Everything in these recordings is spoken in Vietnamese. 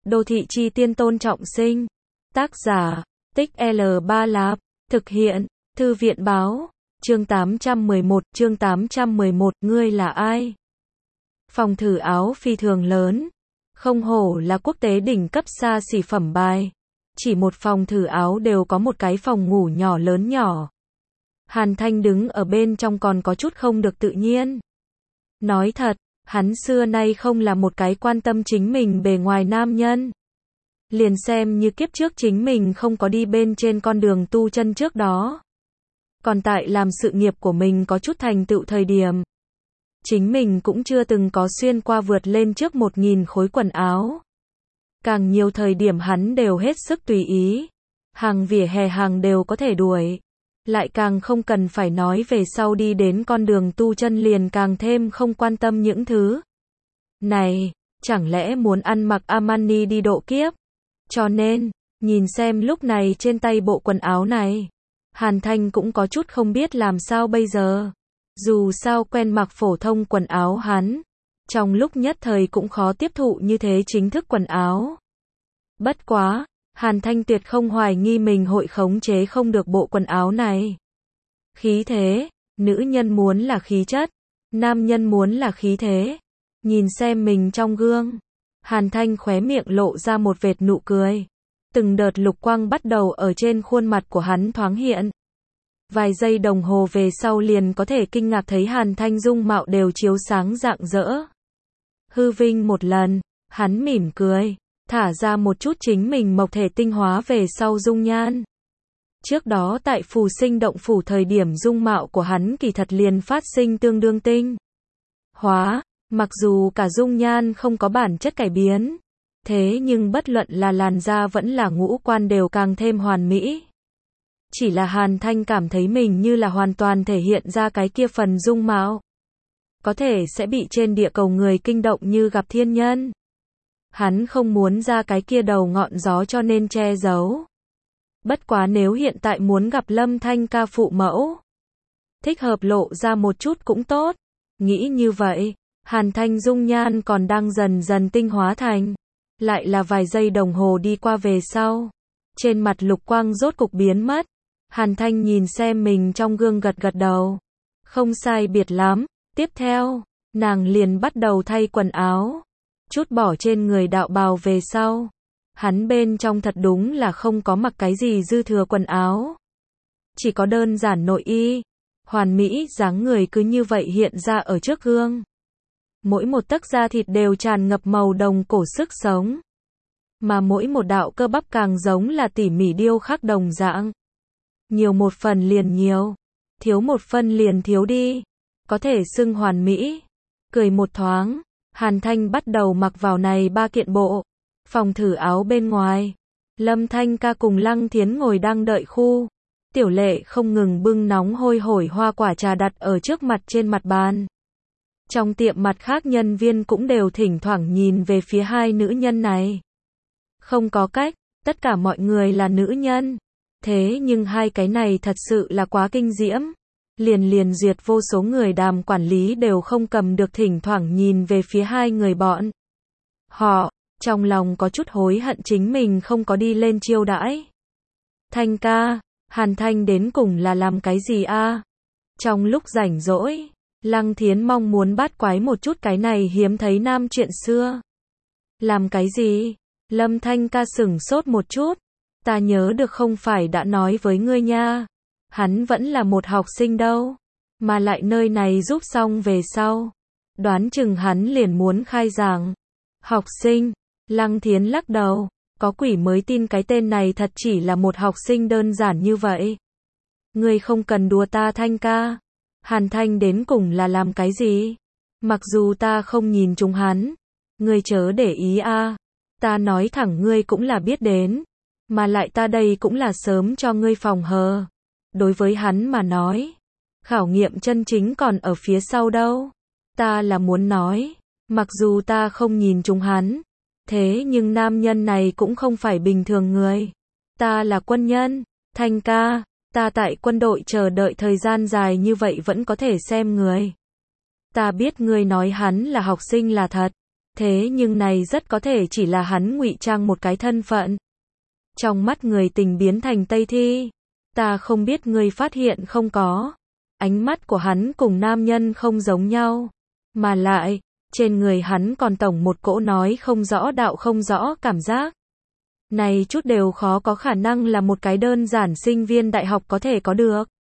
Đô thị chi tiên Tôn Trọng Sinh. Tác giả, Tích L3 Lạp. Thực hiện, Thư viện báo. Chương 811, ngươi là ai? Phòng thử áo phi thường lớn. Không hổ là quốc tế đỉnh cấp xa xỉ phẩm bài. Chỉ một phòng thử áo đều có một cái phòng ngủ nhỏ lớn nhỏ. Hàn Thanh đứng ở bên trong còn có chút không được tự nhiên. Nói thật, hắn xưa nay không là một cái quan tâm chính mình bề ngoài nam nhân. Liền xem như kiếp trước chính mình không có đi bên trên con đường tu chân trước đó. Còn tại làm sự nghiệp của mình có chút thành tựu thời điểm. Chính mình cũng chưa từng có xuyên qua vượt lên trước 1000 khối quần áo. Càng nhiều thời điểm hắn đều hết sức tùy ý. Hàng vỉa hè hàng đều có thể đuổi. Lại càng không cần phải nói về sau đi đến con đường tu chân liền càng thêm không quan tâm những thứ này, chẳng lẽ muốn ăn mặc Armani đi độ kiếp? Cho nên, nhìn xem lúc này trên tay bộ quần áo này, Hàn Thanh cũng có chút không biết làm sao bây giờ. Dù sao quen mặc phổ thông quần áo hắn, trong lúc nhất thời cũng khó tiếp thụ như thế chính thức quần áo. Bất quá, Hàn Thanh tuyệt không hoài nghi mình hội khống chế không được bộ quần áo này. Khí thế, nữ nhân muốn là khí chất, nam nhân muốn là khí thế. Nhìn xem mình trong gương, Hàn Thanh khóe miệng lộ ra một vệt nụ cười. Từng đợt lục quang bắt đầu ở trên khuôn mặt của hắn thoáng hiện. Vài giây đồng hồ về sau liền có thể kinh ngạc thấy Hàn Thanh dung mạo đều chiếu sáng rạng rỡ. Hư vinh một lần, hắn mỉm cười, thả ra một chút chính mình mộc thể tinh hóa về sau dung nhan. Trước đó tại phù sinh động phủ thời điểm dung mạo của hắn kỳ thật liền phát sinh tương đương tinh hóa, mặc dù cả dung nhan không có bản chất cải biến. Thế nhưng bất luận là làn da vẫn là ngũ quan đều càng thêm hoàn mỹ. Chỉ là Hàn Thanh cảm thấy mình như là hoàn toàn thể hiện ra cái kia phần dung mạo. Có thể sẽ bị trên địa cầu người kinh động như gặp thiên nhân. Hắn không muốn ra cái kia đầu ngọn gió cho nên che giấu. Bất quá nếu hiện tại muốn gặp Lâm Thanh ca phụ mẫu, thích hợp lộ ra một chút cũng tốt. Nghĩ như vậy, Hàn Thanh dung nhan còn đang dần dần tinh hóa thành. Lại là vài giây đồng hồ đi qua về sau. Trên mặt lục quang rốt cục biến mất. Hàn Thanh nhìn xem mình trong gương gật gật đầu. Không sai biệt lắm. Tiếp theo, nàng liền bắt đầu thay quần áo. Chút bỏ trên người đạo bào về sau. Hắn bên trong thật đúng là không có mặc cái gì dư thừa quần áo. Chỉ có đơn giản nội y. Hoàn mỹ dáng người cứ như vậy hiện ra ở trước gương. Mỗi một tấc da thịt đều tràn ngập màu đồng cổ sức sống. Mà mỗi một đạo cơ bắp càng giống là tỉ mỉ điêu khắc đồng dạng. Nhiều một phần liền nhiều, thiếu một phần liền thiếu đi. Có thể xưng hoàn mỹ. Cười một thoáng, Hàn Thanh bắt đầu mặc vào này 3 kiện bộ. Phòng thử áo bên ngoài, Lâm Thanh ca cùng Lăng Thiến ngồi đang đợi khu. Tiểu Lệ không ngừng bưng nóng hôi hổi hoa quả trà đặt ở trước mặt trên mặt bàn. Trong tiệm mặt khác nhân viên cũng đều thỉnh thoảng nhìn về phía hai nữ nhân này. Không có cách, tất cả mọi người là nữ nhân. Thế nhưng hai cái này thật sự là quá kinh diễm. Liền duyệt vô số người đàm quản lý đều không cầm được thỉnh thoảng nhìn về phía hai người bọn. Họ, trong lòng có chút hối hận chính mình không có đi lên chiêu đãi. Thanh ca, Hàn Thanh đến cùng là làm cái gì a? Trong lúc rảnh rỗi, Lăng Thiến mong muốn bát quái một chút cái này hiếm thấy nam chuyện xưa. Làm cái gì? Lâm Thanh ca sửng sốt một chút. Ta nhớ được không phải đã nói với ngươi nha. Hắn vẫn là một học sinh đâu. Mà lại nơi này giúp xong về sau. Đoán chừng hắn liền muốn khai giảng. Học sinh. Lăng Thiến lắc đầu. Có quỷ mới tin cái tên này thật chỉ là một học sinh đơn giản như vậy. Ngươi không cần đùa ta Thanh ca. Hàn Thanh đến cùng là làm cái gì? Mặc dù ta không nhìn trúng hắn. Ngươi chớ để ý a. Ta nói thẳng ngươi cũng là biết đến. Mà lại ta đây cũng là sớm cho ngươi phòng hờ. Đối với hắn mà nói. Khảo nghiệm chân chính còn ở phía sau đâu. Ta là muốn nói. Mặc dù ta không nhìn trúng hắn. Thế nhưng nam nhân này cũng không phải bình thường người. Ta là quân nhân. Thanh ca. Ta tại quân đội chờ đợi thời gian dài như vậy vẫn có thể xem người. Ta biết ngươi nói hắn là học sinh là thật. Thế nhưng này rất có thể chỉ là hắn ngụy trang một cái thân phận. Trong mắt người tình biến thành Tây Thi. Ta không biết ngươi phát hiện không có. Ánh mắt của hắn cùng nam nhân không giống nhau. Mà lại, trên người hắn còn tổng một cỗ nói không rõ đạo không rõ cảm giác. Này chút đều khó có khả năng là một cái đơn giản sinh viên đại học có thể có được.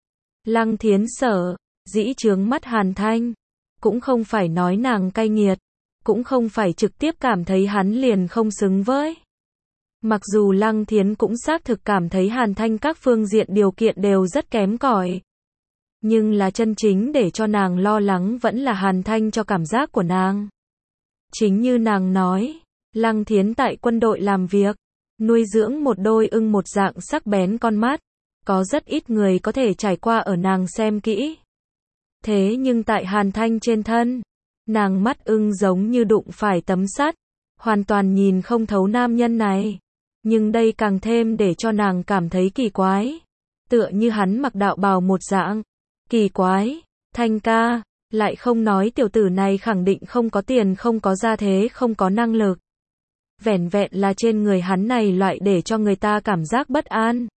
Lăng Thiến sở, dĩ trướng mắt Hàn Thanh. Cũng không phải nói nàng cay nghiệt. Cũng không phải trực tiếp cảm thấy hắn liền không xứng với. Mặc dù Lăng Thiến cũng xác thực cảm thấy Hàn Thanh các phương diện điều kiện đều rất kém cỏi. Nhưng là chân chính để cho nàng lo lắng vẫn là Hàn Thanh cho cảm giác của nàng. Chính như nàng nói, Lăng Thiến tại quân đội làm việc, nuôi dưỡng một đôi ưng một dạng sắc bén con mắt, có rất ít người có thể trải qua ở nàng xem kỹ. Thế nhưng tại Hàn Thanh trên thân, nàng mắt ưng giống như đụng phải tấm sắt, hoàn toàn nhìn không thấu nam nhân này. Nhưng đây càng thêm để cho nàng cảm thấy kỳ quái. Tựa như hắn mặc đạo bào một dạng. Kỳ quái, Thanh ca, lại không nói tiểu tử này khẳng định không có tiền, không có gia thế, không có năng lực. Vẻn vẹn là trên người hắn này loại để cho người ta cảm giác bất an.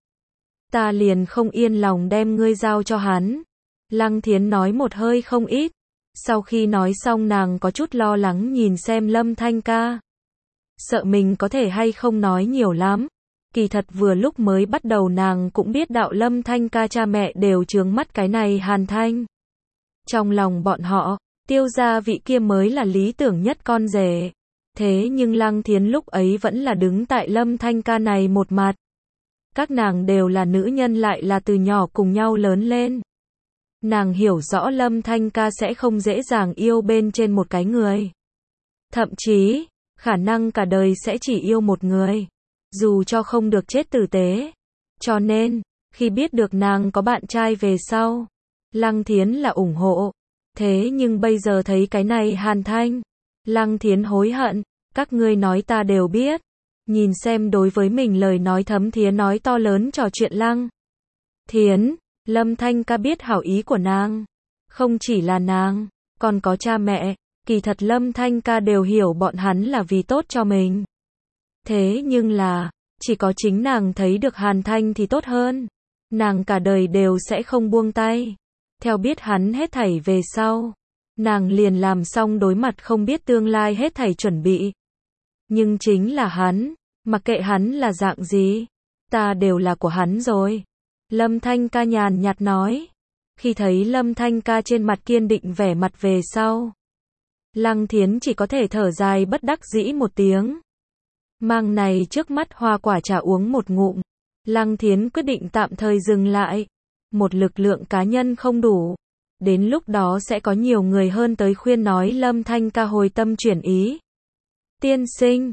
Ta liền không yên lòng đem ngươi giao cho hắn. Lăng Thiến nói một hơi không ít. Sau khi nói xong nàng có chút lo lắng nhìn xem Lâm Thanh ca. Sợ mình có thể hay không nói nhiều lắm. Kỳ thật vừa lúc mới bắt đầu nàng cũng biết đạo Lâm Thanh ca cha mẹ đều trướng mắt cái này Hàn Thanh. Trong lòng bọn họ, Tiêu gia vị kia mới là lý tưởng nhất con rể. Thế nhưng Lăng Thiến lúc ấy vẫn là đứng tại Lâm Thanh ca này một mặt. Các nàng đều là nữ nhân lại là từ nhỏ cùng nhau lớn lên. Nàng hiểu rõ Lâm Thanh ca sẽ không dễ dàng yêu bên trên một cái người. Thậm chí, khả năng cả đời sẽ chỉ yêu một người. Dù cho không được chết tử tế. Cho nên, khi biết được nàng có bạn trai về sau, Lăng Thiến là ủng hộ. Thế nhưng bây giờ thấy cái này Hàn Thanh, Lăng Thiến hối hận. Các ngươi nói ta đều biết. Nhìn xem đối với mình lời nói thấm thía nói to lớn trò chuyện Lăng Thiến, Lâm Thanh ca biết hảo ý của nàng. Không chỉ là nàng, còn có cha mẹ. Kỳ thật Lâm Thanh ca đều hiểu bọn hắn là vì tốt cho mình. Thế nhưng là, chỉ có chính nàng thấy được Hàn Thanh thì tốt hơn. Nàng cả đời đều sẽ không buông tay. Theo biết hắn hết thảy về sau, nàng liền làm xong đối mặt không biết tương lai hết thảy chuẩn bị. Nhưng chính là hắn, mặc kệ hắn là dạng gì, ta đều là của hắn rồi. Lâm Thanh ca nhàn nhạt nói. Khi thấy Lâm Thanh ca trên mặt kiên định vẻ mặt về sau, Lăng Thiến chỉ có thể thở dài bất đắc dĩ một tiếng. Mang này trước mắt hoa quả trà uống một ngụm. Lăng Thiến quyết định tạm thời dừng lại. Một lực lượng cá nhân không đủ. Đến lúc đó sẽ có nhiều người hơn tới khuyên nói Lâm Thanh ca hồi tâm chuyển ý. Tiên sinh,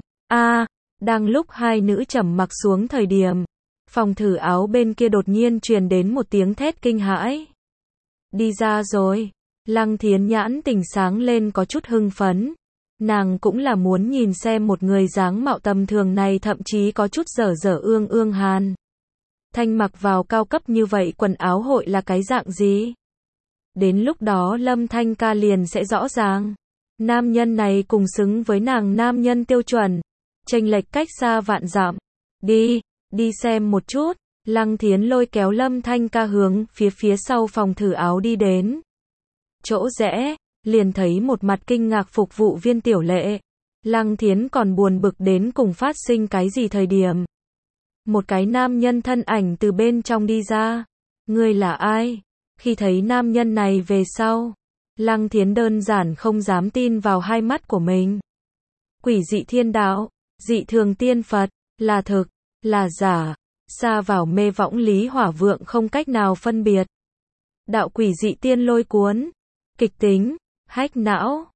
đang lúc hai nữ trầm mặc xuống thời điểm, phòng thử áo bên kia đột nhiên truyền đến một tiếng thét kinh hãi. Đi ra rồi. Lăng Thiến nhãn tỉnh sáng lên có chút hưng phấn. Nàng cũng là muốn nhìn xem một người dáng mạo tầm thường này thậm chí có chút dở dở ương ương Hàn Thanh mặc vào cao cấp như vậy quần áo hội là cái dạng gì. Đến lúc đó Lâm Thanh ca liền sẽ rõ ràng. Nam nhân này cùng xứng với nàng nam nhân tiêu chuẩn. Chênh lệch cách xa vạn dặm. Đi xem một chút. Lăng Thiến lôi kéo Lâm Thanh ca hướng phía sau phòng thử áo đi đến. Chỗ rẽ, liền thấy một mặt kinh ngạc phục vụ viên Tiểu Lệ. Lăng Thiến còn buồn bực đến cùng phát sinh cái gì thời điểm. Một cái nam nhân thân ảnh từ bên trong đi ra. Ngươi là ai? Khi thấy nam nhân này về sau, Lăng Thiến đơn giản không dám tin vào hai mắt của mình. Quỷ dị thiên đạo, dị thường tiên Phật, là thực, là giả, xa vào mê võng lý hỏa vượng không cách nào phân biệt. Đạo quỷ dị tiên lôi cuốn, kịch tính, hách não,